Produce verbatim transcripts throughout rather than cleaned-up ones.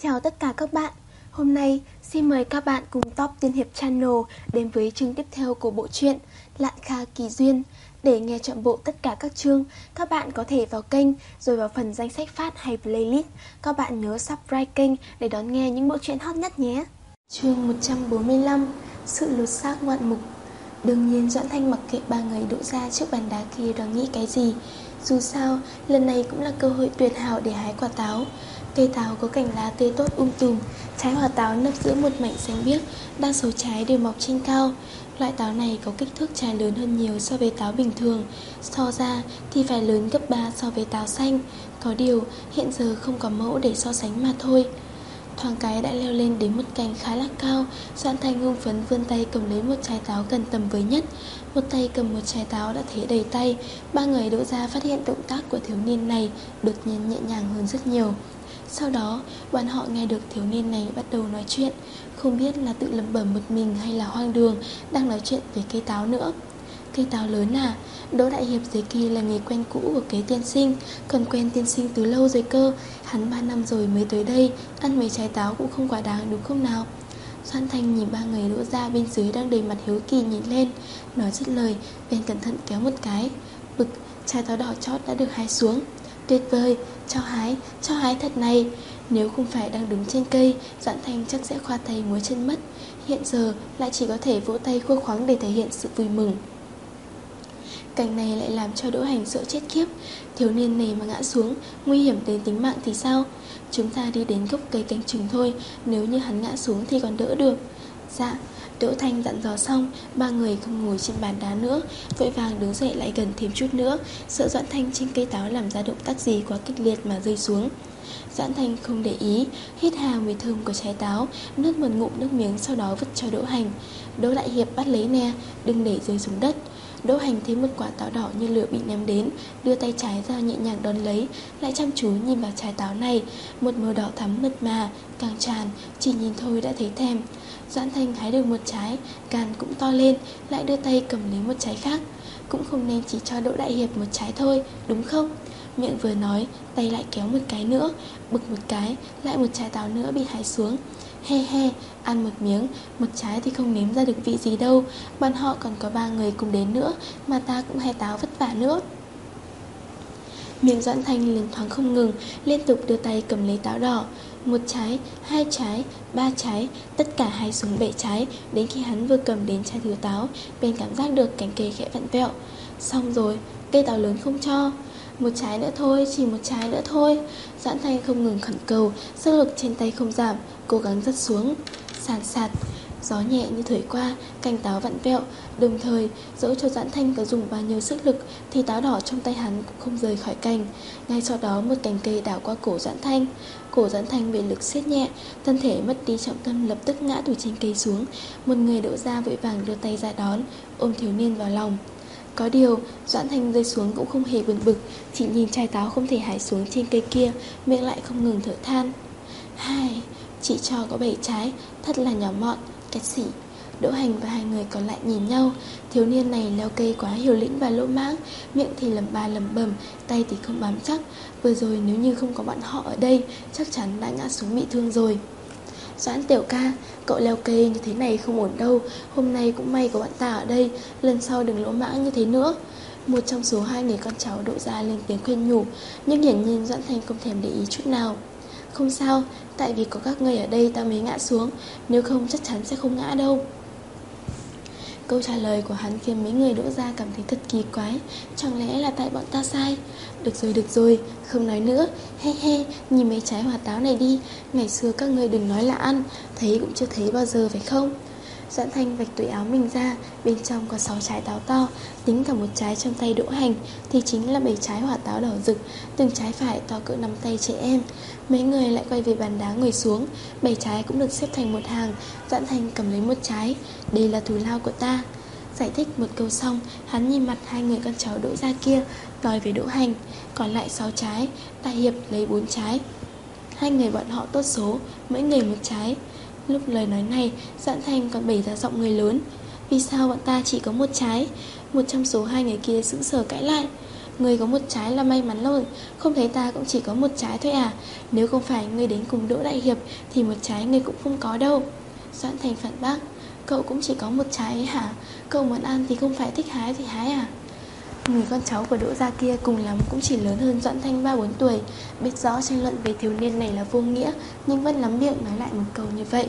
Chào tất cả các bạn. Hôm nay xin mời các bạn cùng Top Tiên Hiệp Channel đến với chương tiếp theo của bộ truyện Lạn Kha Kỳ Duyên. Để nghe trọn bộ tất cả các chương, các bạn có thể vào kênh rồi vào phần danh sách phát hay playlist. Các bạn nhớ subscribe kênh để đón nghe những bộ truyện hot nhất nhé. Chương một trăm bốn mươi lăm, Sự lột xác ngoạn mục. Đương nhiên Doãn Thanh mặc kệ ba người Đỗ gia trước bàn đá kia đang nghĩ cái gì. Dù sao, lần này cũng là cơ hội tuyệt hảo để hái quả táo. Cây táo có cành lá tươi tốt um tùm, trái hoa táo nấp giữa một mảnh xanh biếc, đa số trái đều mọc trên cao. Loại táo này có kích thước trái lớn hơn nhiều so với táo bình thường, so ra thì phải lớn gấp ba so với táo xanh. Có điều hiện giờ không có mẫu để so sánh mà thôi. Thoáng cái đã leo lên đến một cành khá là cao. Doãn Thanh hưng phấn vươn tay cầm lấy một trái táo gần tầm với nhất. Một tay cầm một trái táo đã thấy đầy tay. Ba người Đỗ gia phát hiện động tác của thiếu niên này đột nhiên nhẹ nhàng hơn rất nhiều. Sau đó bọn họ nghe được thiếu niên này bắt đầu nói chuyện. Không biết là tự lẩm bẩm một mình hay là hoang đường đang nói chuyện về cây táo nữa. Cây táo lớn à? Đỗ đại hiệp dưới kia là người quen cũ của kế tiên sinh, còn quen tiên sinh từ lâu rồi cơ. Hắn ba năm rồi mới tới đây, ăn mấy trái táo cũng không quá đáng đúng không nào? Doãn Thanh nhìn ba người Đỗ gia bên dưới đang đầy mặt hiếu kỳ nhìn lên. Nói dứt lời, bèn cẩn thận kéo một cái. Bực, trái táo đỏ chót đã được hái xuống. Tuyệt vời, cho hái, cho hái thật này. Nếu không phải đang đứng trên cây, Doãn Thanh chắc sẽ khoa tay múa chân mất. Hiện giờ lại chỉ có thể vỗ tay khua khoáng để thể hiện sự vui mừng. Cảnh này lại làm cho Đỗ Hành sợ chết khiếp. Thiếu niên này mà ngã xuống, nguy hiểm đến tính mạng thì sao? Chúng ta đi đến gốc cây canh chừng thôi, nếu như hắn ngã xuống thì còn đỡ được. Dạ. Đỗ Thanh dặn dò xong, ba người không ngồi trên bàn đá nữa, vội vàng đứng dậy lại gần thêm chút nữa, sợ Doãn Thanh trên cây táo làm ra động tác gì quá kịch liệt mà rơi xuống. Doãn Thanh không để ý, hít hà mùi thơm của trái táo, nuốt một ngụm nước miếng, sau đó vứt cho Đỗ Hành. Đỗ đại hiệp bắt lấy nè, đừng để rơi xuống đất. Đỗ Hành thấy một quả táo đỏ như lửa bị ném đến, đưa tay trái ra nhẹ nhàng đón lấy, lại chăm chú nhìn vào trái táo này. Một màu đỏ thắm mượt mà, càng tràn, chỉ nhìn thôi đã thấy thèm. Doãn Thanh hái được một trái, gan cũng to lên, lại đưa tay cầm lấy một trái khác. Cũng không nên chỉ cho Đỗ đại hiệp một trái thôi, đúng không? Miệng vừa nói, tay lại kéo một cái nữa. Bực một cái, lại một trái táo nữa bị hái xuống. He he, ăn một miếng, một trái thì không nếm ra được vị gì đâu. Bọn họ còn có ba người cùng đến nữa, mà ta cũng hái táo vất vả nữa. Miệng Doãn Thanh liền thoáng không ngừng, liên tục đưa tay cầm lấy táo đỏ. Một trái, hai trái, ba trái, tất cả hái xuống bảy trái. Đến khi hắn vừa cầm đến trái thứ táo, bên cảm giác được cành cây khẽ vặn vẹo. Xong rồi, cây táo lớn không cho. Một trái nữa thôi, chỉ một trái nữa thôi. Doãn Thanh không ngừng khẩn cầu, sức lực trên tay không giảm, cố gắng giật xuống. Sàn sạt, gió nhẹ như thổi qua, cành táo vặn vẹo. Đồng thời, dẫu cho Doãn Thanh có dùng bao nhiêu sức lực thì táo đỏ trong tay hắn cũng không rời khỏi cành. Ngay sau đó một cành cây đảo qua cổ Doãn Thanh. Cổ Doãn Thanh bị lực siết nhẹ, thân thể mất đi trọng tâm lập tức ngã từ trên cây xuống. Một người Đỗ gia vội vàng đưa tay ra đón, ôm thiếu niên vào lòng. Có điều, Doãn Thanh rơi xuống cũng không hề buồn bực, chỉ nhìn trái táo không thể hái xuống trên cây kia, miệng lại không ngừng thở than. Hai, chỉ cho có bảy trái, thật là nhỏ mọn, cái xỉ. Đỗ Hành và hai người còn lại nhìn nhau. Thiếu niên này leo cây quá hiểu lĩnh và lỗ mãng, miệng thì lẩm ba lẩm bẩm, tay thì không bám chắc. Vừa rồi nếu như không có bọn họ ở đây, chắc chắn đã ngã xuống bị thương rồi. Doãn tiểu ca, cậu leo cây như thế này không ổn đâu. Hôm nay cũng may có bọn ta ở đây, lần sau đừng lỗ mãng như thế nữa. Một trong số hai người con cháu Đỗ gia lên tiếng khuyên nhủ, nhưng hiển nhiên Doãn Thanh không thèm để ý chút nào. Không sao, tại vì có các người ở đây ta mới ngã xuống, nếu không chắc chắn sẽ không ngã đâu. Câu trả lời của hắn khiến mấy người Đỗ gia cảm thấy thật kỳ quái. Chẳng lẽ là tại bọn ta sai? Được rồi, được rồi, không nói nữa. He he, nhìn mấy trái hoa táo này đi. Ngày xưa các người đừng nói là ăn, thấy cũng chưa thấy bao giờ phải không? Doãn Thanh vạch túi áo mình ra, bên trong có sáu trái táo to, tính cả một trái trong tay Đỗ Hành thì chính là bảy trái hoa táo đỏ rực, từng trái phải to cỡ nắm tay trẻ em. Mấy người lại quay về bàn đá ngồi xuống, bảy trái cũng được xếp thành một hàng. Doãn Thanh cầm lấy một trái, đây là thù lao của ta. Giải thích một câu xong, hắn nhìn mặt hai người con cháu Đỗ gia kia, nói với Đỗ Hành, còn lại sáu trái, đại hiệp lấy bốn trái. Hai người bọn họ tốt số, mỗi người một trái. Lúc lời nói này, Doãn Thanh còn bày ra giọng người lớn. Vì sao bọn ta chỉ có một trái? Một trong số hai người kia sững sờ cãi lại. Ngươi có một trái là may mắn rồi, không thấy ta cũng chỉ có một trái thôi à? Nếu không phải ngươi đến cùng Đỗ đại hiệp thì một trái ngươi cũng không có đâu. Doãn Thành phản bác. Cậu cũng chỉ có một trái ấy hả? Cậu muốn ăn thì không phải thích hái thì hái à? Người con cháu của Đỗ gia kia cùng lắm cũng chỉ lớn hơn Doãn Thanh ba bốn tuổi, biết rõ tranh luận về thiếu niên này là vô nghĩa, nhưng vẫn lắm miệng nói lại một câu như vậy.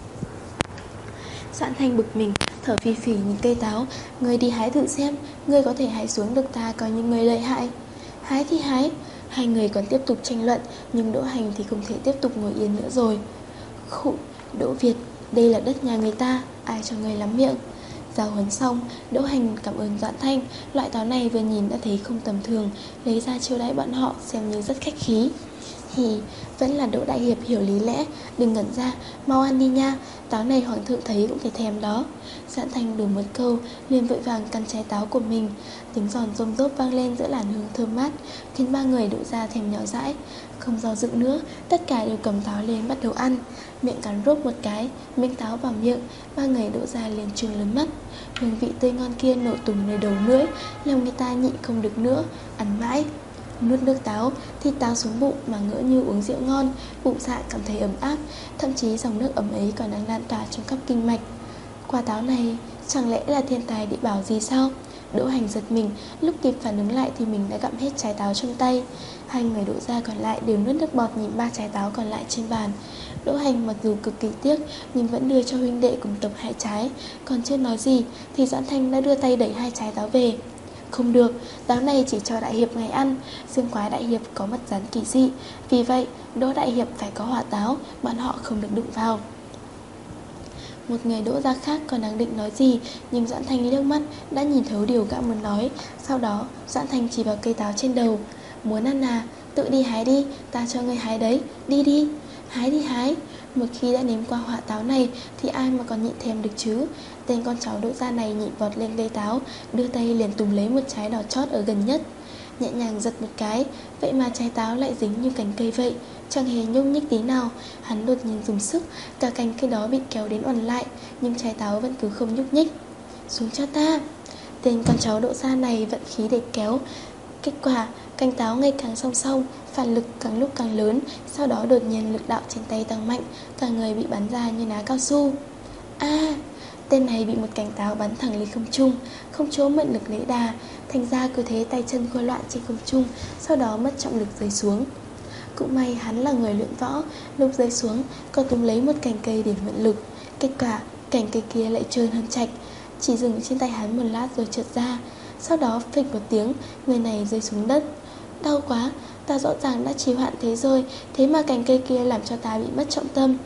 Doãn Thanh bực mình, thở phì phì nhìn cây táo. Ngươi đi hái thử xem, ngươi có thể hái xuống được ta coi như ngươi lợi hại. Hái thì hái. Hai người còn tiếp tục tranh luận, nhưng Đỗ Hành thì không thể tiếp tục ngồi yên nữa rồi. Khụ, Đỗ Việt, đây là đất nhà người ta, ai cho ngươi lắm miệng. Giao huấn xong, Đỗ Hành cảm ơn Doãn Thanh. Loại táo này vừa nhìn đã thấy không tầm thường, lấy ra chiêu đãi bọn họ xem như rất khách khí. Thì vẫn là Đỗ đại hiệp hiểu lý lẽ, đừng ngẩn ra, mau ăn đi nha, táo này hoàng thượng thấy cũng phải thèm đó. Doãn Thanh đổ một câu, liền vội vàng căn trái táo của mình. Tiếng giòn rôm rốp vang lên giữa làn hương thơm mát, khiến ba người Đỗ gia thèm nhỏ dãi. Không do dự nữa, tất cả đều cầm táo lên bắt đầu ăn. Miệng cắn rốp một cái, miếng táo vào miệng, ba người Đỗ gia liền trừng lớn mắt. Hương vị tươi ngon kia nổ tung nơi đầu lưỡi, lòng người ta nhịn không được nữa, ăn mãi. Nuốt nước táo, thịt táo xuống bụng mà ngỡ như uống rượu ngon, bụng dạ cảm thấy ấm áp, thậm chí dòng nước ấm ấy còn đang lan tỏa trong khắp kinh mạch. Quả táo này chẳng lẽ là thiên tài địa bảo gì sao? Đỗ Hành giật mình, lúc kịp phản ứng lại thì mình đã gặm hết trái táo trong tay. Hai người Đỗ gia còn lại đều nuốt nước bọt nhìn ba trái táo còn lại trên bàn. Đỗ Hành mặc dù cực kỳ tiếc nhưng vẫn đưa cho huynh đệ cùng tộc hai trái. Còn chưa nói gì thì Doãn Thanh đã đưa tay đẩy hai trái táo về. Không được, táo này chỉ cho đại hiệp ngày ăn. Dương Quái đại hiệp có mặt rắn kỳ dị, vì vậy Đỗ đại hiệp phải có hỏa táo, bọn họ không được đụng vào. Một người Đỗ gia khác còn đang định nói gì, nhưng Doãn Thanh liếc mắt đã nhìn thấu điều gã muốn nói. Sau đó Doãn Thanh chỉ vào cây táo trên đầu. Muốn ăn à, tự đi hái đi, ta cho ngươi hái đấy, đi đi. Hái đi hái. Một khi đã nếm qua hỏa táo này thì ai mà còn nhịn thèm được chứ. Tên con cháu Đỗ gia này nhịn vọt lên cây táo, đưa tay liền túm lấy một trái đỏ chót ở gần nhất, nhẹ nhàng giật một cái, vậy mà trái táo lại dính như cành cây vậy, chẳng hề nhúc nhích tí nào. Hắn đột nhiên dùng sức, cả cành cây đó bị kéo đến oằn lại, nhưng trái táo vẫn cứ không nhúc nhích. Xuống cho ta. Tên con cháu Đỗ gia này vận khí để kéo. Kết quả cành táo ngày càng song song, phản lực càng lúc càng lớn. Sau đó đột nhiên lực đạo trên tay tăng mạnh, cả người bị bắn ra như ná cao su. A à, tên này bị một cành táo bắn thẳng lên không trung, không chỗ mượn lực lấy đà, thành ra cứ thế tay chân khô loạn trên không trung, sau đó mất trọng lực rơi xuống. Cũng may hắn là người luyện võ, lúc rơi xuống còn túm lấy một cành cây để mượn lực. Kết quả cành cây kia lại trơn hơn chạch, chỉ dừng trên tay hắn một lát rồi trượt ra. Sau đó phịch một tiếng, người này rơi xuống đất. Đau quá, ta rõ ràng đã trì hoãn thế rồi, thế mà cành cây kia làm cho ta bị mất trọng tâm.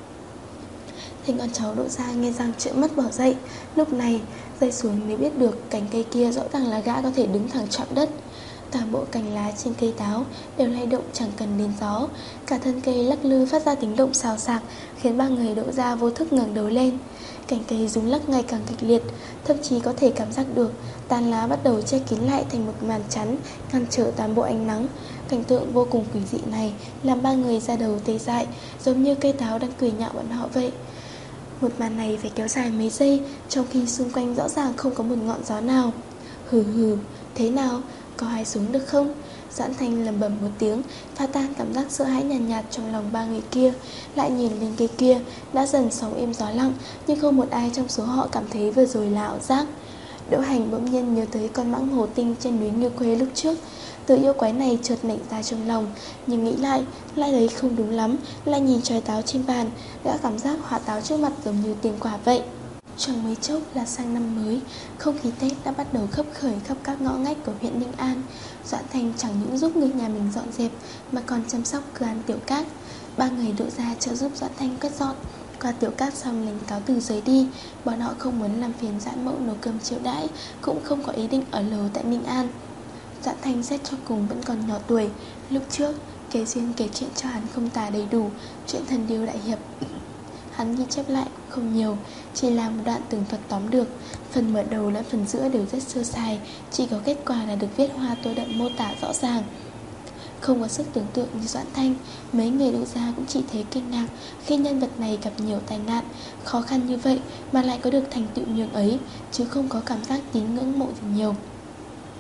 Thì con cháu Đỗ gia nghe răng trợn mắt bỏ dậy. Lúc này rơi xuống mới biết được cành cây kia rõ ràng là gã có thể đứng thẳng chạm đất. Toàn bộ cành lá trên cây táo đều lay động chẳng cần đến gió, cả thân cây lắc lư phát ra tiếng động xào xạc, khiến ba người Đỗ gia vô thức ngẩng đầu lên. Cành cây rung lắc ngày càng kịch liệt, thậm chí có thể cảm giác được tán lá bắt đầu che kín lại thành một màn chắn, ngăn trở toàn bộ ánh nắng. Cảnh tượng vô cùng quỷ dị này làm ba người ra đầu tê dại, giống như cây táo đang cười nhạo bọn họ vậy. Một màn này phải kéo dài mấy giây, trong khi xung quanh rõ ràng không có một ngọn gió nào. Hừ hừ, thế nào, có hái xuống được không? Doãn Thanh lẩm bẩm một tiếng, phá tan cảm giác sợ hãi nhàn nhạt, nhạt trong lòng ba người kia. Lại nhìn lên cây kia, đã dần sóng êm gió lặng, nhưng không một ai trong số họ cảm thấy vừa rồi là ảo giác. Đỗ Hành bỗng nhiên nhớ tới con mãng hồ tinh trên núi Như Quê lúc trước. Từ yêu quái này chợt nảy ra trong lòng, nhưng nghĩ lại, lại thấy không đúng lắm. Lại nhìn trái táo trên bàn, đã cảm giác hỏa táo trước mặt giống như tiền quả vậy. Trong mấy chốc là sang năm mới, không khí Tết đã bắt đầu khấp khởi khắp các ngõ ngách của huyện Ninh An. Doãn Thành chẳng những giúp người nhà mình dọn dẹp mà còn chăm sóc cửa ăn Tiểu Cát. Ba người Đỗ gia trợ giúp Doãn Thanh quét dọn. Qua Tiểu Cát xong liền cáo từ rời đi. Bọn họ không muốn làm phiền Doãn Mẫu nấu cơm chiêu đãi, cũng không có ý định ở lầu tại Ninh An. Doãn Thanh xét cho cùng vẫn còn nhỏ tuổi. Lúc trước Kế Duyên kể chuyện cho hắn không tả đầy đủ, chuyện thần điêu đại hiệp hắn ghi chép lại cũng không nhiều, chỉ là một đoạn tường thuật tóm được. Phần mở đầu lẫn phần giữa đều rất sơ sài, chỉ có kết quả là được viết hoa tô đậm mô tả rõ ràng. Không có sức tưởng tượng như Doãn Thanh, mấy người Đỗ gia cũng chỉ thấy kinh ngạc khi nhân vật này gặp nhiều tai nạn, khó khăn như vậy mà lại có được thành tựu nhường ấy, chứ không có cảm giác tín ngưỡng mộ gì nhiều.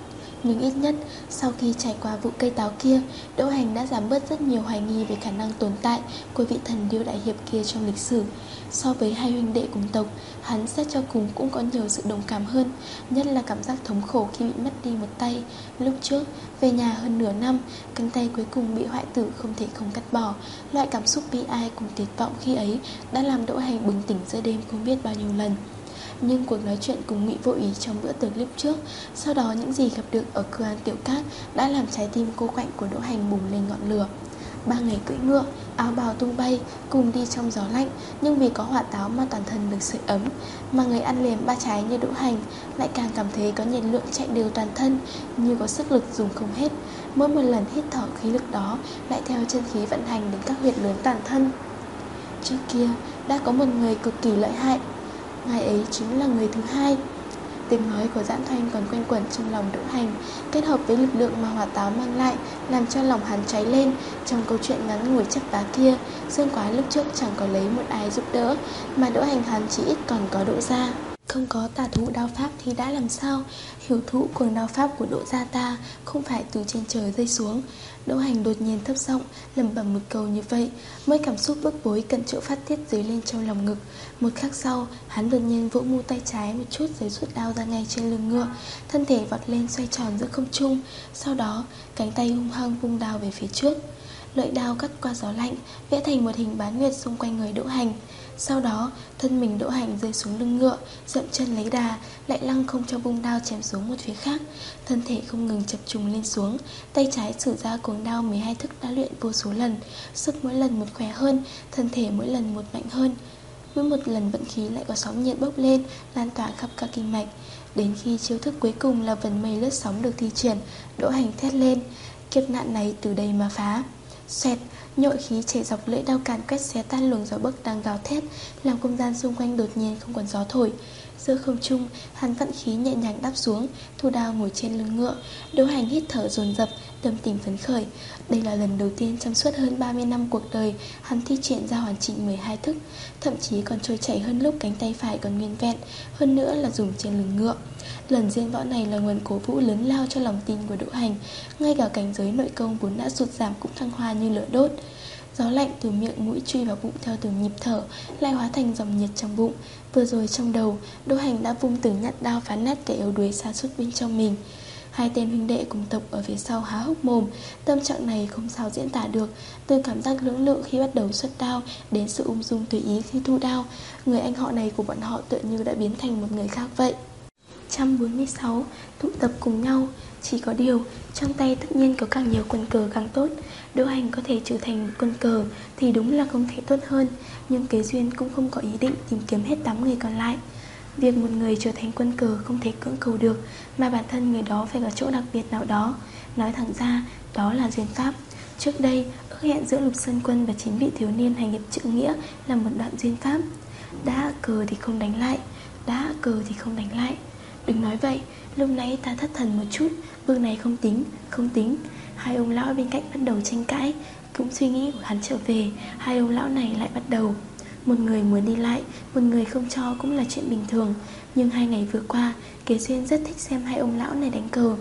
Nhưng ít nhất sau khi trải qua vụ cây táo kia, Đỗ Hành đã giảm bớt rất nhiều hoài nghi về khả năng tồn tại của vị thần điêu đại hiệp kia trong lịch sử. So với hai huynh đệ cùng tộc, hắn xét cho cùng cũng có nhiều sự đồng cảm hơn, nhất là cảm giác thống khổ khi bị mất đi một tay. Lúc trước, về nhà hơn nửa năm, cánh tay cuối cùng bị hoại tử không thể không cắt bỏ. Loại cảm xúc bi ai cùng tuyệt vọng khi ấy đã làm Đỗ Hành bừng tỉnh giữa đêm không biết bao nhiêu lần. Nhưng cuộc nói chuyện cùng Ngụy Vô Ý trong bữa tiệc lúc trước, sau đó những gì gặp được ở cửa hàng Tiểu Cát đã làm trái tim cô quạnh của Đỗ Hành bùng lên ngọn lửa. Ba ngày cưỡi ngựa, áo bào tung bay, cùng đi trong gió lạnh, nhưng vì có hỏa táo mà toàn thân được sưởi ấm. Mà người ăn liềm ba trái như Đỗ Hành lại càng cảm thấy có nhiệt lượng chạy đều toàn thân, như có sức lực dùng không hết. Mỗi một lần hít thở khí lực đó lại theo chân khí vận hành đến các huyệt lớn toàn thân. Trước kia đã có một người cực kỳ lợi hại, ngài ấy chính là người thứ hai. Tiếng nói của Doãn Thanh còn quanh quẩn trong lòng Đỗ Hành, kết hợp với lực lượng mà hỏa táo mang lại, làm cho lòng hắn cháy lên. Trong câu chuyện ngắn ngủi chấp vá kia, Dương Quái lúc trước chẳng có lấy một ai giúp đỡ, mà Đỗ Hành hắn chỉ ít còn có Đỗ gia. Không có tà thú đao pháp thì đã làm sao? Hiểu thụ cuồng đao pháp của Đỗ gia ta không phải từ trên trời rơi xuống. Đỗ Hành đột nhiên thấp giọng lẩm bẩm một câu như vậy, mới cảm xúc bức bối cận chỗ phát tiết dấy lên trong lòng ngực. Một khắc sau, hắn đột nhiên vỗ mu tay trái một chút rồi rút đao ra ngay trên lưng ngựa, thân thể vọt lên xoay tròn giữa không trung. Sau đó, cánh tay hung hăng vung đao về phía trước. Lợi đao cắt qua gió lạnh, vẽ thành một hình bán nguyệt xung quanh người Đỗ Hành. Sau đó, thân mình Đỗ Hành rơi xuống lưng ngựa, dậm chân lấy đà, lại lăng không cho vung đao chém xuống một phía khác. Thân thể không ngừng chập trùng lên xuống, tay trái sử ra cuồng đao mười hai thức đã luyện vô số lần, sức mỗi lần một khỏe hơn, thân thể mỗi lần một mạnh hơn. Mỗi một lần vận khí lại có sóng nhiệt bốc lên, lan tỏa khắp các kinh mạch. Đến khi chiêu thức cuối cùng là vần mây lướt sóng được thi triển, Đỗ Hành thét lên, kiếp nạn này từ đây mà phá. Xoẹt, nhội khí chảy dọc lưỡi đao càn quét xé tan luồng gió bấc đang gào thét, làm không gian xung quanh đột nhiên không còn gió thổi. Giữa không trung, hắn vận khí nhẹ nhàng đáp xuống, thu đao ngồi trên lưng ngựa. Đỗ Hành hít thở dồn dập, tâm tình phấn khởi. Đây là lần đầu tiên trong suốt hơn ba mươi năm cuộc đời hắn thi triển ra hoàn chỉnh mười hai thức, thậm chí còn trôi chảy hơn lúc cánh tay phải còn nguyên vẹn, hơn nữa là dùng trên lưng ngựa. Lần diễn võ này là nguồn cổ vũ lớn lao cho lòng tin của Đỗ Hành, ngay cả cảnh giới nội công vốn đã sụt giảm cũng thăng hoa như lửa đốt. Gió lạnh từ miệng mũi truy vào bụng theo từng nhịp thở, lại hóa thành dòng nhiệt trong bụng. Vừa rồi trong đầu, Đỗ Hành đã vung từng nhát đao phán nát kẻ yếu đuối sa sút bên trong mình. Hai tên huynh đệ cùng tộc ở phía sau há hốc mồm, tâm trạng này không sao diễn tả được. Từ cảm giác lưỡng lự khi bắt đầu xuất đao đến sự ung dung tùy ý khi thu đao, người anh họ này của bọn họ tựa như đã biến thành một người khác vậy. một trăm bốn mươi sáu. Tụ tập cùng nhau. Chỉ có điều, trong tay tất nhiên có càng nhiều quân cờ càng tốt. Đỗ Hành có thể trở thành một quân cờ thì đúng là không thể tốt hơn, nhưng Kế Duyên cũng không có ý định tìm kiếm hết tám người còn lại. Việc một người trở thành quân cờ không thể cưỡng cầu được, mà bản thân người đó phải có chỗ đặc biệt nào đó. Nói thẳng ra, đó là duyên pháp. Trước đây, ước hẹn giữa Lục Sơn Quân và chín vị thiếu niên hành nghiệp trượng nghĩa là một đoạn duyên pháp. Đã cờ thì không đánh lại, đã cờ thì không đánh lại. Đừng nói vậy, lúc nãy ta thất thần một chút, bước này không tính, không tính. Hai ông lão bên cạnh bắt đầu tranh cãi, cũng suy nghĩ của hắn trở về, hai ông lão này lại bắt đầu. Một người muốn đi lại, một người không cho cũng là chuyện bình thường. Nhưng hai ngày vừa qua, Kế Duyên rất thích xem hai ông lão này đánh cờ,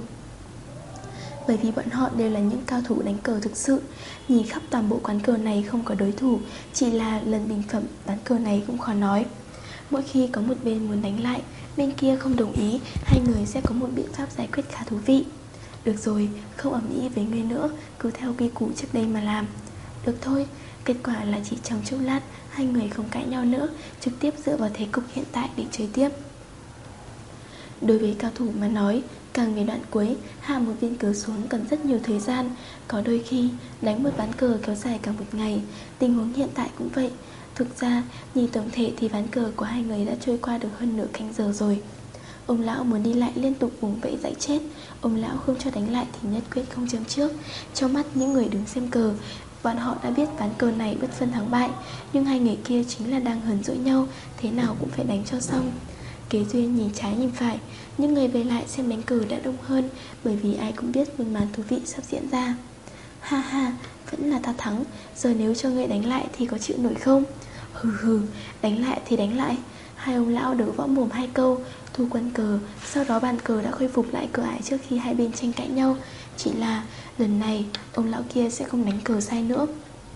bởi vì bọn họ đều là những cao thủ đánh cờ thực sự. Nhìn khắp toàn bộ quán cờ này không có đối thủ, chỉ là lần bình phẩm ván cờ này cũng khó nói. Mỗi khi có một bên muốn đánh lại, bên kia không đồng ý, hai người sẽ có một biện pháp giải quyết khá thú vị. Được rồi, không ầm ĩ với người nữa, cứ theo quy củ trước đây mà làm. Được thôi. Kết quả là chỉ trong chốc lát, hai người không cãi nhau nữa, trực tiếp dựa vào thế cục hiện tại để chơi tiếp. Đối với cao thủ mà nói, càng về đoạn cuối, hạ một viên cờ xuống cần rất nhiều thời gian. Có đôi khi, đánh một ván cờ kéo dài cả một ngày. Tình huống hiện tại cũng vậy. Thực ra, nhìn tổng thể thì ván cờ của hai người đã trôi qua được hơn nửa canh giờ rồi. Ông lão muốn đi lại liên tục vùng vẫy dãy chết. Ông lão không cho đánh lại thì nhất quyết không chấm trước. Trong mắt những người đứng xem cờ, bọn họ đã biết ván cờ này bất phân thắng bại, nhưng hai người kia chính là đang hờn dỗi nhau, thế nào cũng phải đánh cho xong. Kế Duyên nhìn trái nhìn phải, những người về lại xem đánh cờ đã đông hơn, bởi vì ai cũng biết một màn thú vị sắp diễn ra. Ha ha, vẫn là ta thắng, giờ nếu cho người đánh lại thì có chịu nổi không? Hừ hừ, đánh lại thì đánh lại. Hai ông lão đấu võ mồm hai câu, thu quân cờ. Sau đó bàn cờ đã khôi phục lại cửa ải trước khi hai bên tranh cãi nhau. Chỉ là lần này ông lão kia sẽ không đánh cờ sai nữa.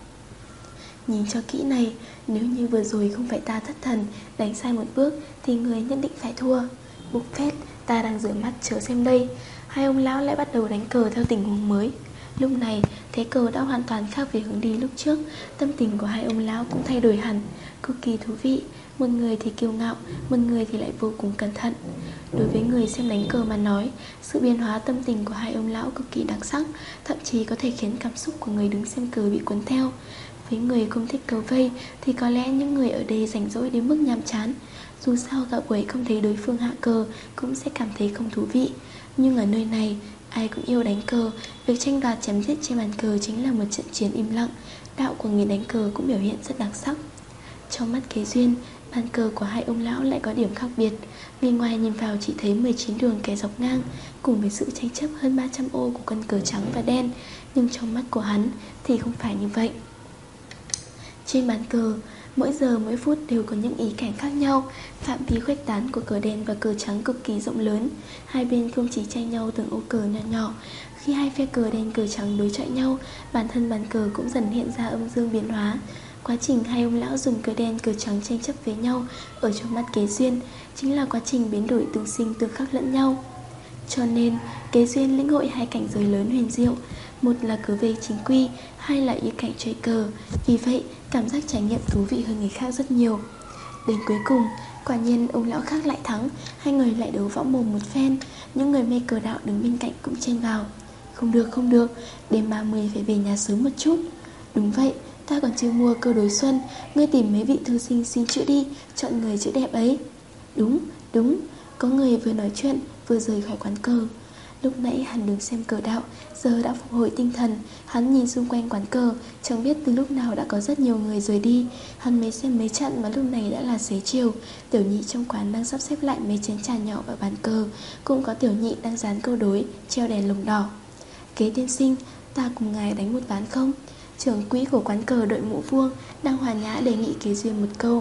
Nhìn cho kỹ này, nếu như vừa rồi không phải ta thất thần đánh sai một bước thì người nhất định phải thua. Bục phét, ta đang rửa mắt chờ xem đây. Hai ông lão lại bắt đầu đánh cờ theo tình huống mới. Lúc này thế cờ đã hoàn toàn khác với hướng đi lúc trước. Tâm tình của hai ông lão cũng thay đổi hẳn, cực kỳ thú vị. Một người thì kiêu ngạo, một người thì lại vô cùng cẩn thận. Đối với người xem đánh cờ mà nói, sự biến hóa tâm tình của hai ông lão cực kỳ đặc sắc, thậm chí có thể khiến cảm xúc của người đứng xem cờ bị cuốn theo. Với người không thích cờ vây thì có lẽ những người ở đây rảnh rỗi đến mức nhàm chán. Dù sao cả buổi không thấy đối phương hạ cờ cũng sẽ cảm thấy không thú vị. Nhưng ở nơi này, ai cũng yêu đánh cờ. Việc tranh đoạt chém giết trên bàn cờ chính là một trận chiến im lặng. Đạo của người đánh cờ cũng biểu hiện rất đặc sắc. Trong mắt Kế Duyên, bàn cờ của hai ông lão lại có điểm khác biệt. Bên ngoài nhìn vào chỉ thấy mười chín đường kẻ dọc ngang, cùng với sự tranh chấp hơn ba trăm ô của con cờ trắng và đen. Nhưng trong mắt của hắn thì không phải như vậy. Trên bàn cờ, mỗi giờ mỗi phút đều có những ý cảnh khác nhau. Phạm vi khuếch tán của cờ đen và cờ trắng cực kỳ rộng lớn. Hai bên không chỉ tranh nhau từng ô cờ nhỏ nhỏ. Khi hai phe cờ đen cờ trắng đối chọi nhau, bản thân bàn cờ cũng dần hiện ra âm dương biến hóa. Quá trình hai ông lão dùng cờ đen cờ trắng tranh chấp với nhau ở trong mắt Kế Duyên chính là quá trình biến đổi tương sinh tương khắc lẫn nhau. Cho nên Kế Duyên lĩnh hội hai cảnh giới lớn huyền diệu. Một là cờ vây chính quy, hai là ý cảnh chơi cờ. Vì vậy cảm giác trải nghiệm thú vị hơn người khác rất nhiều. Đến cuối cùng, quả nhiên ông lão khác lại thắng. Hai người lại đấu võ mồm một phen. Những người mê cờ đạo đứng bên cạnh cũng chen vào. Không được không được, đêm ba mươi phải về nhà sớm một chút. Đúng vậy, ta còn chưa mua cơ đối xuân. Ngươi tìm mấy vị thư sinh xin chữ đi, chọn người chữ đẹp ấy. Đúng, đúng, có người vừa nói chuyện vừa rời khỏi quán cờ. Lúc nãy hắn đứng xem cờ đạo, giờ đã phục hồi tinh thần. Hắn nhìn xung quanh quán cờ, chẳng biết từ lúc nào đã có rất nhiều người rời đi. Hắn mới xem mấy trận mà lúc này đã là xế chiều. Tiểu nhị trong quán đang sắp xếp lại mấy chén trà nhỏ vào bàn cờ. Cũng có tiểu nhị đang dán câu đối, treo đèn lồng đỏ. Kế tiên sinh, ta cùng ngài đánh một ván không? Trưởng quỹ của quán cờ đội mũ vuông đang hòa nhã đề nghị Kế Duyên một câu.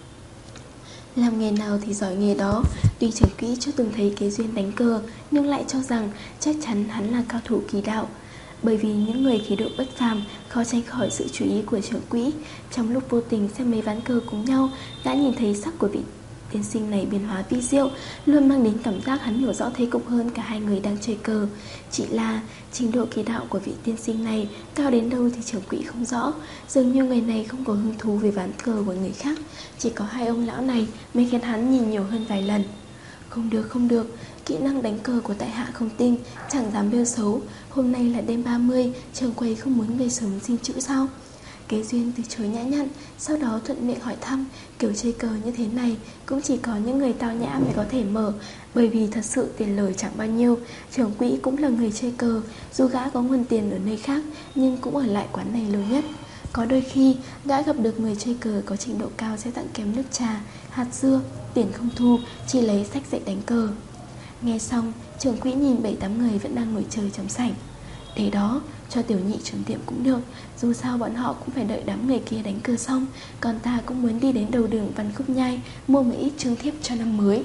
Làm nghề nào thì giỏi nghề đó. Tuy trưởng quỹ chưa từng thấy Kế Duyên đánh cờ, nhưng lại cho rằng chắc chắn hắn là cao thủ kỳ đạo. Bởi vì những người khí độ bất phàm khó tránh khỏi sự chú ý của trưởng quỹ. Trong lúc vô tình xem mấy ván cờ cùng nhau, đã nhìn thấy sắc của vị tiên sinh này biến hóa vi diệu, luôn mang đến cảm giác hắn hiểu rõ thế cục hơn cả hai người đang chơi cờ. Chỉ là trình độ kỳ đạo của vị tiên sinh này cao đến đâu thì trưởng quỹ không rõ. Dường như người này không có hứng thú về ván cờ của người khác. Chỉ có hai ông lão này mới khiến hắn nhìn nhiều hơn vài lần. Không được không được, kỹ năng đánh cờ của tại hạ không tinh, chẳng dám bêu xấu. Hôm nay là đêm ba mươi, trường quầy không muốn về sớm xin chữ sao? Kế Duyên từ chối nhã nhặn, sau đó thuận miệng hỏi thăm. Kiểu chơi cờ như thế này cũng chỉ có những người tao nhã mới có thể mở. Bởi vì thật sự tiền lời chẳng bao nhiêu. Trưởng quỹ cũng là người chơi cờ, dù gã có nguồn tiền ở nơi khác nhưng cũng ở lại quán này lâu nhất. Có đôi khi gã gặp được người chơi cờ có trình độ cao sẽ tặng kèm nước trà, hạt dưa, tiền không thu, chỉ lấy sách dạy đánh cờ. Nghe xong, trưởng quỹ nhìn bảy tám người vẫn đang ngồi chơi trong sảnh. Để đó, cho tiểu nhị chuẩn tiệm cũng được. Dù sao bọn họ cũng phải đợi đám người kia đánh cờ xong. Còn ta cũng muốn đi đến đầu đường Văn Khúc Nhai mua một ít trương thiếp cho năm mới.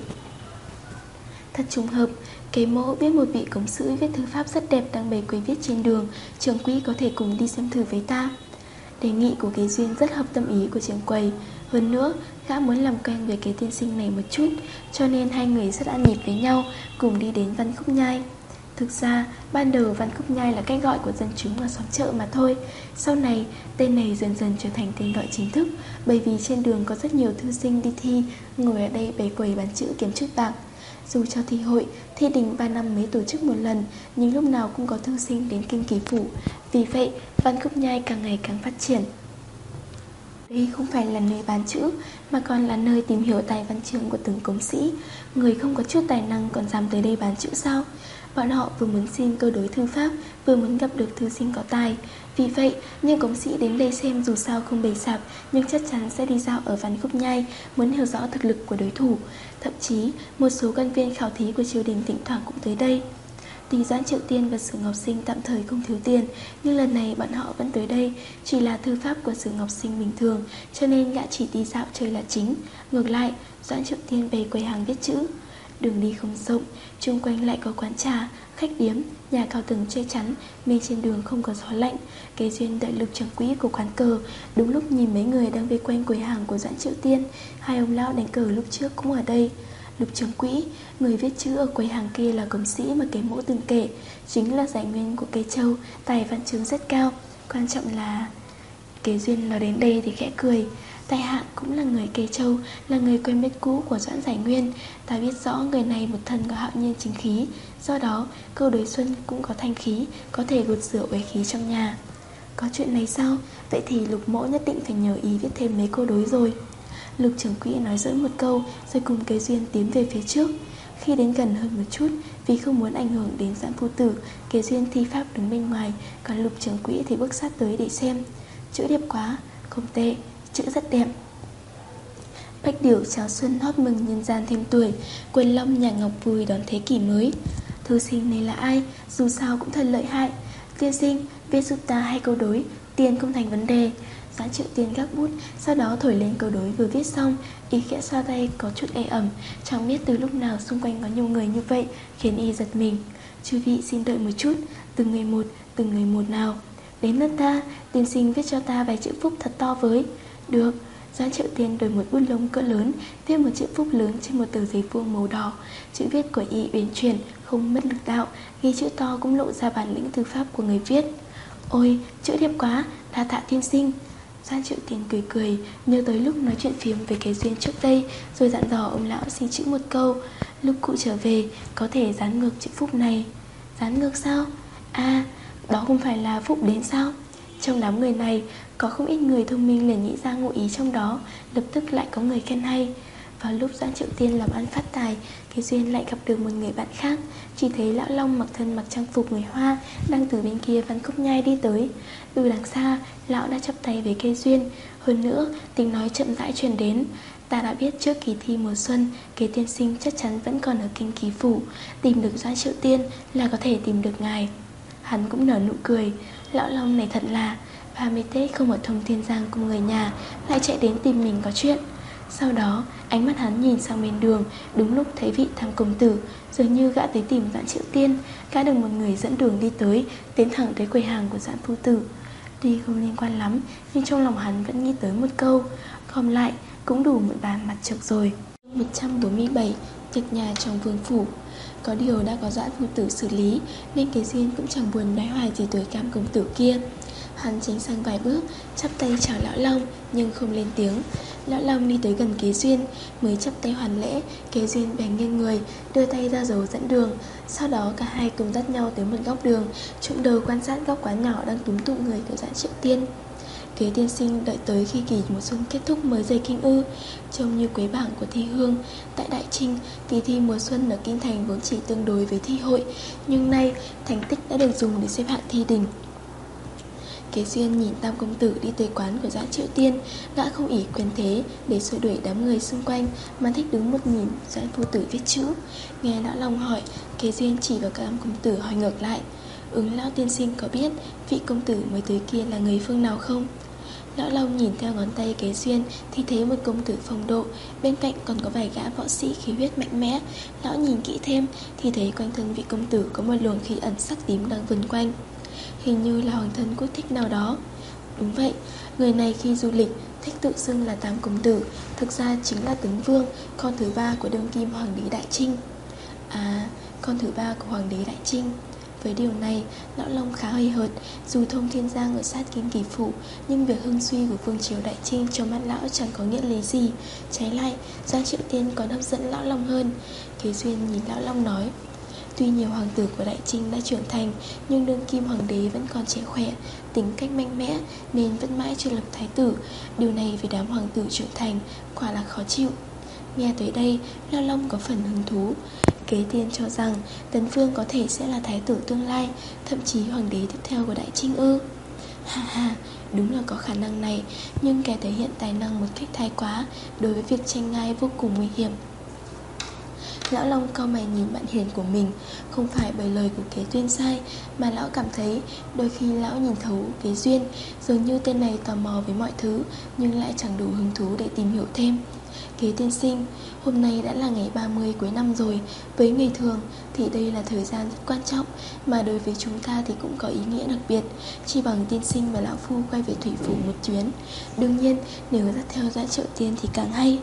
Thật trùng hợp, Kế Mỗ biết một vị cống sữ viết thư pháp rất đẹp đang bày quầy viết trên đường. Trưởng quỹ có thể cùng đi xem thử với ta. Đề nghị của Kế Duyên rất hợp tâm ý của trưởng quầy. Hơn nữa, gã muốn làm quen với cái tiên sinh này một chút, cho nên hai người rất ăn nhịp với nhau, cùng đi đến Văn Khúc Nhai. Thực ra, ban đầu Văn Khúc Nhai là cách gọi của dân chúng ở xóm chợ mà thôi. Sau này, tên này dần dần trở thành tên gọi chính thức, bởi vì trên đường có rất nhiều thư sinh đi thi, ngồi ở đây bày quầy bán chữ kiếm chút bạc. Dù cho thi hội, thi đình ba năm mới tổ chức một lần, nhưng lúc nào cũng có thư sinh đến kinh kỳ phủ. Vì vậy, Văn Khúc Nhai càng ngày càng phát triển. Đây không phải là nơi bán chữ, mà còn là nơi tìm hiểu tài văn chương của từng cống sĩ. Người không có chút tài năng còn dám tới đây bán chữ sao? Bọn họ vừa muốn xin cơ đối thư pháp, vừa muốn gặp được thư sinh có tài. Vì vậy, những cống sĩ đến đây xem dù sao không bày sạp, nhưng chắc chắn sẽ đi dạo ở Văn Khúc Nhai, muốn hiểu rõ thực lực của đối thủ. Thậm chí, một số quan viên khảo thí của triều đình thỉnh thoảng cũng tới đây. Tuy Doãn Triệu Tiên và Sử Ngọc Sinh tạm thời không thiếu tiền, nhưng lần này bọn họ vẫn tới đây. Chỉ là thư pháp của Sử Ngọc Sinh bình thường, cho nên gã chỉ đi dạo chơi là chính. Ngược lại, Doãn Triệu Tiên về quầy hàng viết chữ. Đường đi không rộng, chung quanh lại có quán trà, khách điếm, nhà cao tầng che chắn, bên trên đường không có gió lạnh. Kế Duyên đợi Lục trưởng quỹ của quán cờ. Đúng lúc nhìn mấy người đang vây quanh quầy hàng của Doãn Triệu Tiên. Hai ông lão đánh cờ lúc trước cũng ở đây. Lục trưởng quỹ, người viết chữ ở quầy hàng kia là công sĩ mà Kế Mỗ từng kể, chính là giải nguyên của Kế Châu, tài văn chương rất cao. Quan trọng là... Kế Duyên nói đến đây thì khẽ cười. Tài hạ cũng là người Kế Châu, là người quen biết cũ của Doãn Giải Nguyên. Ta biết rõ người này một thân có hạo nhiên chính khí, do đó câu đối xuân cũng có thanh khí, có thể gột rửa uế khí trong nhà. Có chuyện này sao? Vậy thì Lục mỗ nhất định phải nhờ ý viết thêm mấy câu đối rồi. Lục trưởng quỹ nói dẫn một câu, rồi cùng Kế Duyên tiến về phía trước. Khi đến gần hơn một chút, vì không muốn ảnh hưởng đến Doãn phu tử, Kế Duyên thi pháp đứng bên ngoài, còn Lục trưởng quỹ thì bước sát tới để xem. Chữ đẹp quá, không tệ, chữ rất đẹp. Bách điểu chào xuân hót mừng nhân gian thêm tuổi, Quần long nhà ngọc vui đón thế kỷ mới. Thư sinh này là ai? Dù sao cũng thật lợi hại. Tiên sinh, viết giúp ta hai câu đối, tiền không thành vấn đề. Doãn Triệu Tiên gác bút, sau đó thổi lên câu đối vừa viết xong, y khẽ xoa tay có chút ê ẩm. Chẳng biết từ lúc nào xung quanh có nhiều người như vậy, khiến y giật mình. Chư vị xin đợi một chút, từng người một, từng người một nào. Đến lượt ta, tiên sinh viết cho ta vài chữ phúc thật to với. Được. Doãn Triệu Tiên đổi một bút lông cỡ lớn, viết một chữ phúc lớn trên một tờ giấy vuông màu đỏ. Chữ viết của y uyển chuyển, không mất lực đạo, ghi chữ to cũng lộ ra bản lĩnh thư pháp của người viết. Ôi, chữ đẹp quá, đa tạ tiên sinh. Doãn Triệu Tiên cười cười, nhớ tới lúc nói chuyện phiếm với Kế Duyên trước đây, rồi dặn dò ông lão xin chữ một câu. Lúc cụ trở về, có thể dán ngược chữ phúc này. Dán ngược sao? À, đó không phải là phúc đến sao? Trong đám người này, có không ít người thông minh liền nghĩ ra ngụ ý trong đó, lập tức lại có người khen hay. Vào lúc Doãn Triệu Tiên làm ăn phát tài, Kế Duyên lại gặp được một người bạn khác. Chỉ thấy lão Long mặc thân mặc trang phục người Hoa, đang từ bên kia Văn Cốc Nhai đi tới. Từ đằng xa, lão đã chắp tay với Kế Duyên. Hơn nữa, tiếng nói chậm rãi truyền đến. Ta đã biết trước kỳ thi mùa xuân, Kế tiên sinh chắc chắn vẫn còn ở Kinh Kỳ Phủ. Tìm được Doãn Triệu Tiên là có thể tìm được ngài. Hắn cũng nở nụ cười. Lão Long này thật là ba mươi Tết không ở Thông Thiên Giang cùng người nhà, lại chạy đến tìm mình có chuyện. Sau đó ánh mắt hắn nhìn sang bên đường, đúng lúc thấy vị Tam công tử. Dường như gã tới tìm Doãn Triệu Tiên. Gã được một người dẫn đường đi tới, tiến thẳng tới quầy hàng của Doãn phu tử. Tuy không liên quan lắm, nhưng trong lòng hắn vẫn nghĩ tới một câu, gom lại cũng đủ một bàn mặt trược rồi. Một trăm bốn mươi bảy. Tiệc nhà trong vương phủ. Có điều đã có Doãn phu tử xử lý, nên Kế Duyên cũng chẳng buồn nói hoài gì tới Cam công tử kia. Hắn tránh sang vài bước, chắp tay chào lão Long, nhưng không lên tiếng. Lão Long đi tới gần Kế Duyên, mới chắp tay hoàn lễ. Kế Duyên bèn nghiêng người, đưa tay ra dấu dẫn đường. Sau đó cả hai cùng dắt nhau tới một góc đường, trụm đầu quan sát góc quán nhỏ đang túm tụ người của Doãn Triệu Tiên. Kế tiên sinh đợi tới khi kỳ mùa xuân kết thúc mới rời kinh ư? Trông như quế bảng của thi hương. Tại Đại Trinh, kỳ thi mùa xuân ở kinh thành vốn chỉ tương đối với thi hội, nhưng nay thành tích đã được dùng để xếp hạng thi đình. Kế Duyên nhìn Tam công tử đi tới quán của Doãn Triệu Tiên. Gã không ỷ quyền thế để xua đuổi đám người xung quanh, mà thích đứng một nhìn Doãn phu tử viết chữ. Nghe lão Long hỏi, Kế Duyên chỉ vào Tam công tử hỏi ngược lại. Ứng lão tiên sinh có biết vị công tử mới tới kia là người phương nào không? Lão Long nhìn theo ngón tay Kế Duyên thì thấy một công tử phong độ, bên cạnh còn có vài gã võ sĩ khí huyết mạnh mẽ. Lão nhìn kỹ thêm thì thấy quanh thân vị công tử có một luồng khí ẩn sắc tím đang vần quanh. Hình như là hoàng thân quốc thích nào đó. Đúng vậy, người này khi du lịch thích tự xưng là Tam công tử, thực ra chính là Tấn Vương, con thứ ba của đương kim hoàng đế Đại Trinh. À, con thứ ba của hoàng đế Đại Trinh. Với điều này, lão Long khá hơi hợt. Dù Thông Thiên Giang ở sát Kinh Kỳ Phủ, nhưng việc hưng suy của vương triều Đại Trinh trong mắt lão chẳng có nghĩa lý gì. Trái lại, Doãn Triệu Tiên còn hấp dẫn lão Long hơn. Kế Duyên nhìn lão Long nói, tuy nhiều hoàng tử của Đại Trinh đã trưởng thành, nhưng đương kim hoàng đế vẫn còn trẻ khỏe, tính cách mạnh mẽ, nên vẫn mãi chưa lập thái tử. Điều này với đám hoàng tử trưởng thành quả là khó chịu. Nghe tới đây, lão Long có phần hứng thú. Kế tiên cho rằng Tấn Vương có thể sẽ là thái tử tương lai, thậm chí hoàng đế tiếp theo của Đại Trinh ư? Ha ha, đúng là có khả năng này, nhưng kẻ thể hiện tài năng một cách thái quá, đối với việc tranh ngai vô cùng nguy hiểm. Lão Long cau mày nhìn bạn hiền của mình. Không phải bởi lời của Kế Duyên sai, mà lão cảm thấy đôi khi lão nhìn thấu Kế Duyên, dường như tên này tò mò với mọi thứ, nhưng lại chẳng đủ hứng thú để tìm hiểu thêm. Kế tiên sinh, hôm nay đã là ngày ba mươi cuối năm rồi. Với người thường thì đây là thời gian rất quan trọng, mà đối với chúng ta thì cũng có ý nghĩa đặc biệt. Chỉ bằng tiên sinh và lão phu quay về Thủy Phủ một chuyến. Đương nhiên nếu dắt theo Doãn Triệu Tiên thì càng hay.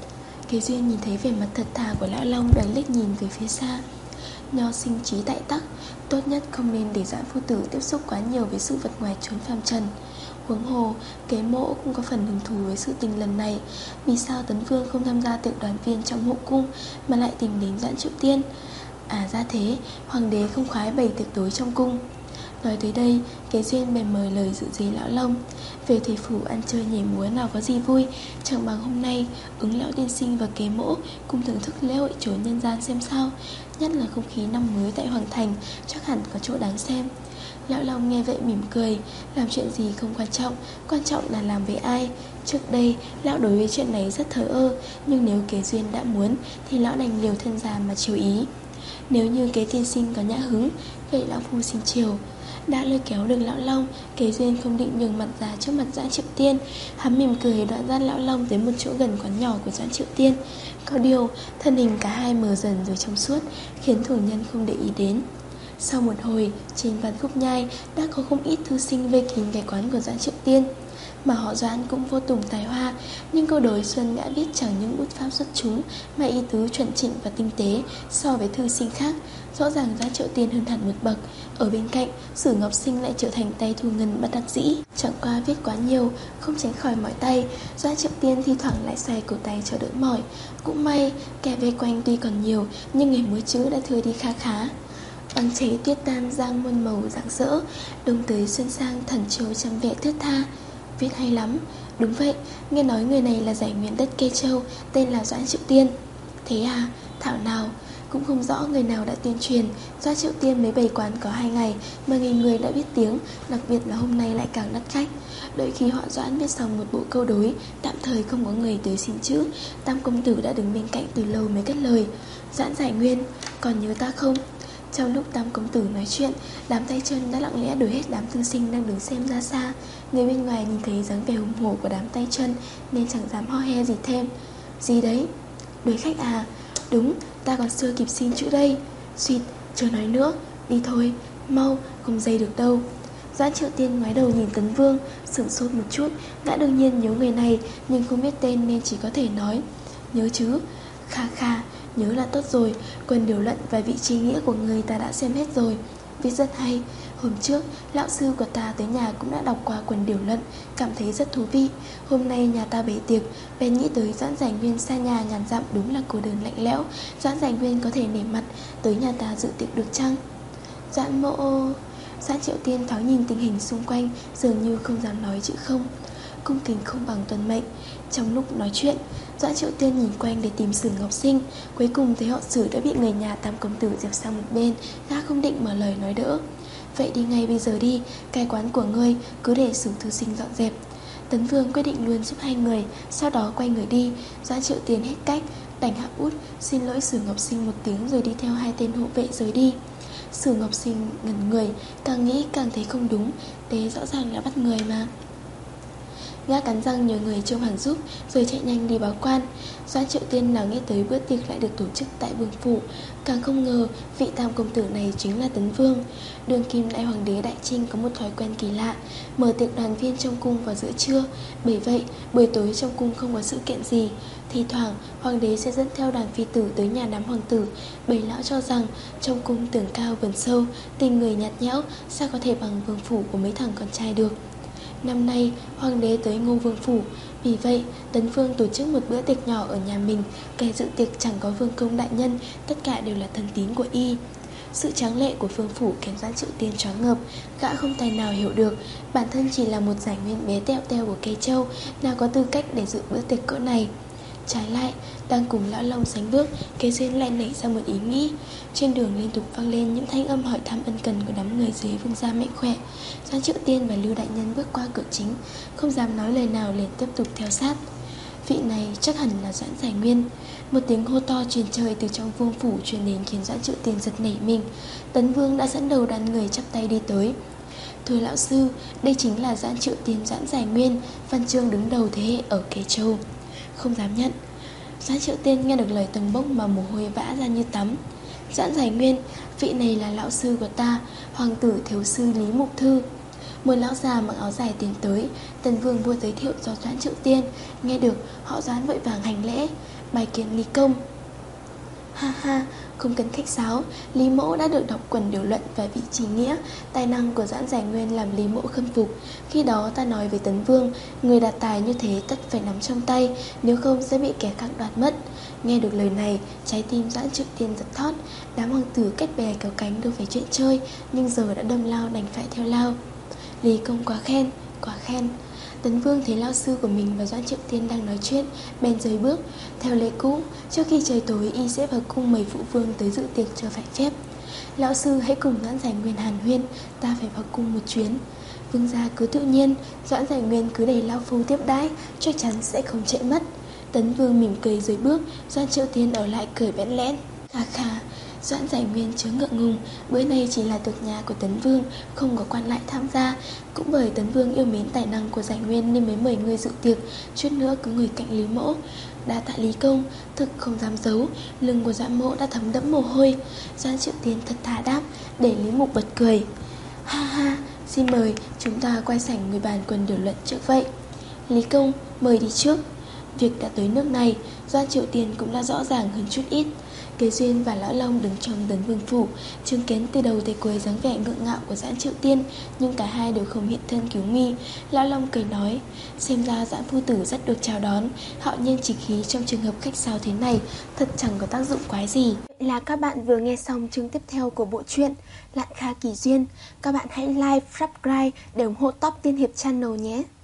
Kế Duyên nhìn thấy vẻ mặt thật thà của lão Long, bèn liếc nhìn về phía xa. Nho sinh trí tại tắc, tốt nhất không nên để Doãn phu tử tiếp xúc quá nhiều với sự vật ngoài chốn phàm trần. Huống hồ, Kế Mỗ cũng có phần hứng thú với sự tình lần này. Vì sao Tấn Vương không tham gia tiệc đoàn viên trong hậu cung mà lại tìm đến Doãn Triệu Tiên? À ra thế, hoàng đế không khoái bày tiệc tối trong cung. Nói tới đây, Kế Duyên bèn mời lời dự dí lão Long. Về Thủy Phủ ăn chơi nhảy múa nào có gì vui, chẳng bằng hôm nay Ứng lão tiên sinh và Kế Mỗ cùng thưởng thức lễ hội chốn nhân gian xem sao. Nhất là không khí năm mới tại Hoàng Thành, chắc hẳn có chỗ đáng xem. Lão Long nghe vậy mỉm cười. Làm chuyện gì không quan trọng, quan trọng là làm với ai. Trước đây lão đối với chuyện này rất thờ ơ, nhưng nếu Kế Duyên đã muốn thì lão đành liều thân già mà chiều ý. Nếu như Kế tiên sinh có nhã hứng, vậy lão phu xin chiều. Đã lôi kéo được lão Long, Kế Duyên không định nhường mặt ra trước mặt Doãn Triệu Tiên. Hắn mỉm cười đoạn dắt lão Long tới một chỗ gần quán nhỏ của Doãn Triệu Tiên. Có điều thân hình cả hai mờ dần rồi trong suốt, khiến thường nhân không để ý đến. Sau một hồi, trên văn khúc nhai đã có không ít thư sinh vây kín cái quán của Doãn Triệu Tiên. Mà họ Doãn cũng vô tùng tài hoa, nhưng câu đối xuân đã viết chẳng những bút pháp xuất chúng, mà ý tứ chuẩn chỉnh và tinh tế so với thư sinh khác. Rõ ràng Doãn Triệu Tiên hơn hẳn một bậc. Ở bên cạnh, Sử Ngọc Sinh lại trở thành tay thu ngân bất đắc dĩ. Chẳng qua viết quá nhiều, không tránh khỏi mỏi tay. Doãn Triệu Tiên thi thoảng lại xoay cổ tay cho đỡ mỏi. Cũng may, kẻ vây quanh tuy còn nhiều, nhưng nghề múa chữ đã thừa đi khá khá. Bằng chế tuyết tan giang muôn màu rạng rỡ, đông tới xuân sang thần châu trăm vẻ thướt tha. Viết hay lắm. Đúng vậy, nghe nói người này là giải nguyên đất Kê Châu, tên là Doãn Triệu Tiên. Thế à, thảo nào. Cũng không rõ người nào đã tuyên truyền. Doãn Triệu Tiên mới bày quán có hai ngày mà nghìn người đã biết tiếng, đặc biệt là hôm nay lại càng đắt khách. Đợi khi họ Doãn viết xong một bộ câu đối, tạm thời không có người tới xin chữ, Tam công tử đã đứng bên cạnh từ lâu mới cất lời. Doãn giải nguyên, còn nhớ ta không? Trong lúc Tam công tử nói chuyện, đám tay chân đã lặng lẽ đuổi hết đám thư sinh đang đứng xem ra xa. Người bên ngoài nhìn thấy dáng vẻ hùng hổ của đám tay chân nên chẳng dám ho he gì thêm. Gì đấy? Đuổi khách à? Đúng, ta còn chưa kịp xin chữ đây. Xuyệt, chưa nói nữa, đi thôi, mau, không dây được đâu. Doãn Triệu Tiên ngoái đầu nhìn Tấn Vương, sửng sốt một chút. Gã đương nhiên nhớ người này, nhưng không biết tên nên chỉ có thể nói nhớ chứ. Kha kha, nhớ là tốt rồi. Quyền điều luận và vị trí nghĩa của người ta đã xem hết rồi. Viết rất hay. Hôm trước, lão sư của ta tới nhà cũng đã đọc qua quần điều luận, cảm thấy rất thú vị. Hôm nay nhà ta bày tiệc, bèn nghĩ tới Doãn giải nguyên xa nhà ngàn dặm đúng là cô đơn lạnh lẽo. Doãn giải nguyên có thể nể mặt tới nhà ta dự tiệc được chăng? Doãn mộ... Doãn Triệu Tiên thoáng nhìn tình hình xung quanh, dường như không dám nói chữ không. Cung kính không bằng tuân mệnh. Trong lúc nói chuyện, Doãn Triệu Tiên nhìn quanh để tìm Sử Ngọc Sinh. Cuối cùng thấy họ Sử đã bị người nhà Tam công tử dẹp sang một bên. Gã không định mở lời nói đỡ. Vậy đi ngay bây giờ đi, cái quán của ngươi cứ để Sử thư sinh dọn dẹp. Tấn Vương quyết định luôn giúp hai người, sau đó quay người đi. Doãn Triệu Tiên hết cách, đành hạ út xin lỗi Sử Ngọc Sinh một tiếng rồi đi theo hai tên hộ vệ rời đi. Sử Ngọc Sinh ngẩn người, càng nghĩ càng thấy không đúng. Đấy rõ ràng là bắt người mà. Gã cắn răng nhờ người trông hàng giúp, rồi chạy nhanh đi báo quan. Doãn Triệu Tiên nào nghĩ tới bữa tiệc lại được tổ chức tại Vương phủ, càng không ngờ vị Tam công tử này chính là Tấn Vương. Đường kim đại hoàng đế Đại Trinh có một thói quen kỳ lạ, mở tiệc đoàn viên trong cung vào giữa trưa. Bởi vậy buổi tối trong cung không có sự kiện gì. Thì thoảng hoàng đế sẽ dẫn theo đoàn phi tử tới nhà đám hoàng tử. Bầy lão cho rằng trong cung tường cao vườn sâu, tình người nhạt nhẽo, sao có thể bằng vương phủ của mấy thằng con trai được. Năm nay hoàng đế tới Ngô Vương phủ, vì vậy Tấn Vương tổ chức một bữa tiệc nhỏ ở nhà mình. Kẻ dự tiệc chẳng có vương công đại nhân, tất cả đều là thân tín của y. Sự tráng lệ của vương phủ khiến Doãn Triệu Tiên choáng ngợp. Gã không tài nào hiểu được, bản thân chỉ là một giải nguyên bé tẹo teo của Kê Châu, nào có tư cách để dự bữa tiệc cỡ này. Trái lại, đang cùng lão Long sánh bước, Kế Duyên lại nảy ra một ý nghĩ. Trên đường liên tục vang lên những thanh âm hỏi thăm ân cần của đám người dưới vương gia mạnh khỏe. Doãn Triệu Tiên và Lưu đại nhân bước qua cửa chính, không dám nói lời nào liền tiếp tục theo sát. Vị này chắc hẳn là Doãn giải nguyên. Một tiếng hô to truyền trời từ trong vương phủ truyền đến khiến Doãn Triệu Tiên giật nảy mình. Tấn Vương đã dẫn đầu đoàn người chắp tay đi tới. Thưa lão sư, đây chính là Doãn Triệu Tiên Doãn giải nguyên, văn chương đứng đầu thế hệ ở Kê Châu. Không dám nhận. Doãn Triệu Tiên nghe được lời Tống Bốc mà mồ hôi vã ra như tắm. Doãn Giải Nguyên, vị này là lão sư của ta, hoàng tử thiếu sư Lý Mục Thư. Một lão già mặc áo dài tiến tới. Tần Vương vua giới thiệu cho Doãn Triệu Tiên. Nghe được, họ Doãn vội vàng hành lễ, bài kiến Lý công. Ha ha, không cần khách sáo. Lý mẫu đã được đọc quần điều luận và vị trí nghĩa. Tài năng của Doãn Giải Nguyên làm Lý mẫu khâm phục. Khi đó ta nói với Tấn Vương, người đạt tài như thế tất phải nắm trong tay, nếu không sẽ bị kẻ khác đoạt mất. Nghe được lời này, trái tim Doãn Triệu Tiên giật thót. Đám hoàng tử kết bè kéo cánh đâu phải chuyện chơi, nhưng giờ đã đâm lao đành phải theo lao. Lý công quá khen, quá khen. Tấn Vương thấy lão sư của mình và Doãn Triệu Tiên đang nói chuyện, bèn rời bước. Theo lệ cũ, trước khi trời tối y sẽ vào cung mời phụ vương tới dự tiệc cho phải phép. Lão sư hãy cùng Doãn Giải Nguyên hàn huyên, ta phải vào cung một chuyến. Vương gia cứ tự nhiên, Doãn Giải Nguyên cứ để lão phu tiếp đãi, chắc chắn sẽ không trễ mất. Tấn Vương mỉm cười rời bước, Doãn Triệu Tiên ở lại cười bẽn lẽn. Khà khà. Doãn Giải Nguyên chớ ngượng ngùng, bữa nay chỉ là tiệc nhà của Tấn Vương, không có quan lại tham gia. Cũng bởi Tấn Vương yêu mến tài năng của Giải Nguyên nên mới mời người dự tiệc, chút nữa cứ ngồi cạnh Lý mẫu. Đa tạ Lý công, thực không dám giấu, lưng của Doãn mẫu đã thấm đẫm mồ hôi. Doãn Triệu Tiên thật thà đáp, để Lý Mục bật cười. Ha ha, xin mời, chúng ta quay sảnh người bàn quần điều luận trước vậy. Lý công, mời đi trước. Việc đã tới nước này, Doãn Triệu Tiên cũng đã rõ ràng hơn chút ít. Kế Duyên và Lão Long đứng trong Tấn Vương phủ, chứng kiến từ đầu tới cuối dáng vẻ ngượng ngạo của Doãn Triệu Tiên, nhưng cả hai đều không hiện thân cứu nguy. Lão Long cười nói, xem ra Doãn phu tử rất được chào đón, hạo nhiên chỉ khí trong trường hợp khách sáo thế này, thật chẳng có tác dụng quái gì. Vậy là các bạn vừa nghe xong chương tiếp theo của bộ truyện Lạn Kha Kỳ Duyên. Các bạn hãy like, subscribe để ủng hộ Top Tiên Hiệp Channel nhé.